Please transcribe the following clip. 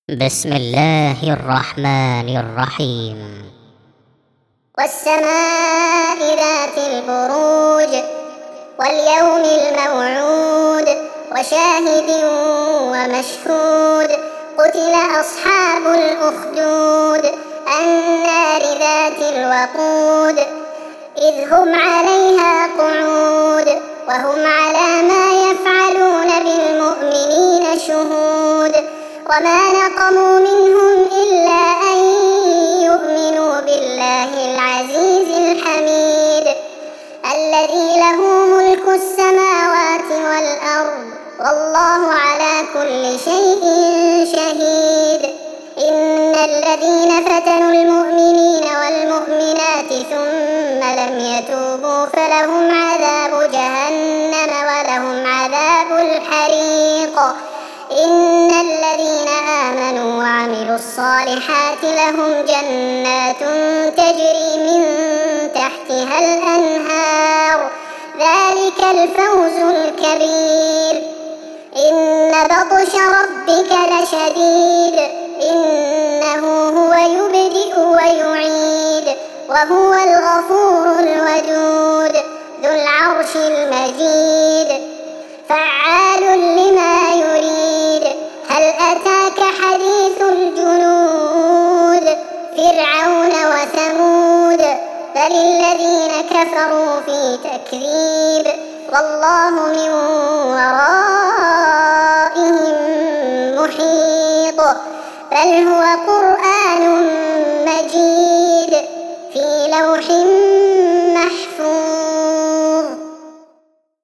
بسم الله الرحمن الرحيم. والسماء ذات البروج واليوم الموعود وشاهد ومشهود. قتل أصحاب الأخدود النار ذات الوقود إذ هم عليها قعود وهم على ما يفعلون بالمؤمنين شهود. وما نقموا منهم إلا أن يؤمنوا بالله العزيز الحميد الذي له ملك السماوات والأرض والله على كل شيء شهيد. إن الذين فتنوا المؤمنين والمؤمنات ثم لم يتوبوا فلهم عذاب جهنم ولهم عذاب الحريق. إن الذين آمنوا وعملوا الصالحات لهم جنات تجري من تحتها الأنهار ذلك الفوز الكبير. إن بطش ربك لشديد إنه هو يبدئ ويعيد وهو الغفور الودود ذو العرش المجيد فعال لما يريد. هل أتاك حديث الجنود فرعون وثمود بل الذين كفروا في تكذيب والله من ورائهم محيط. بل هو قرآن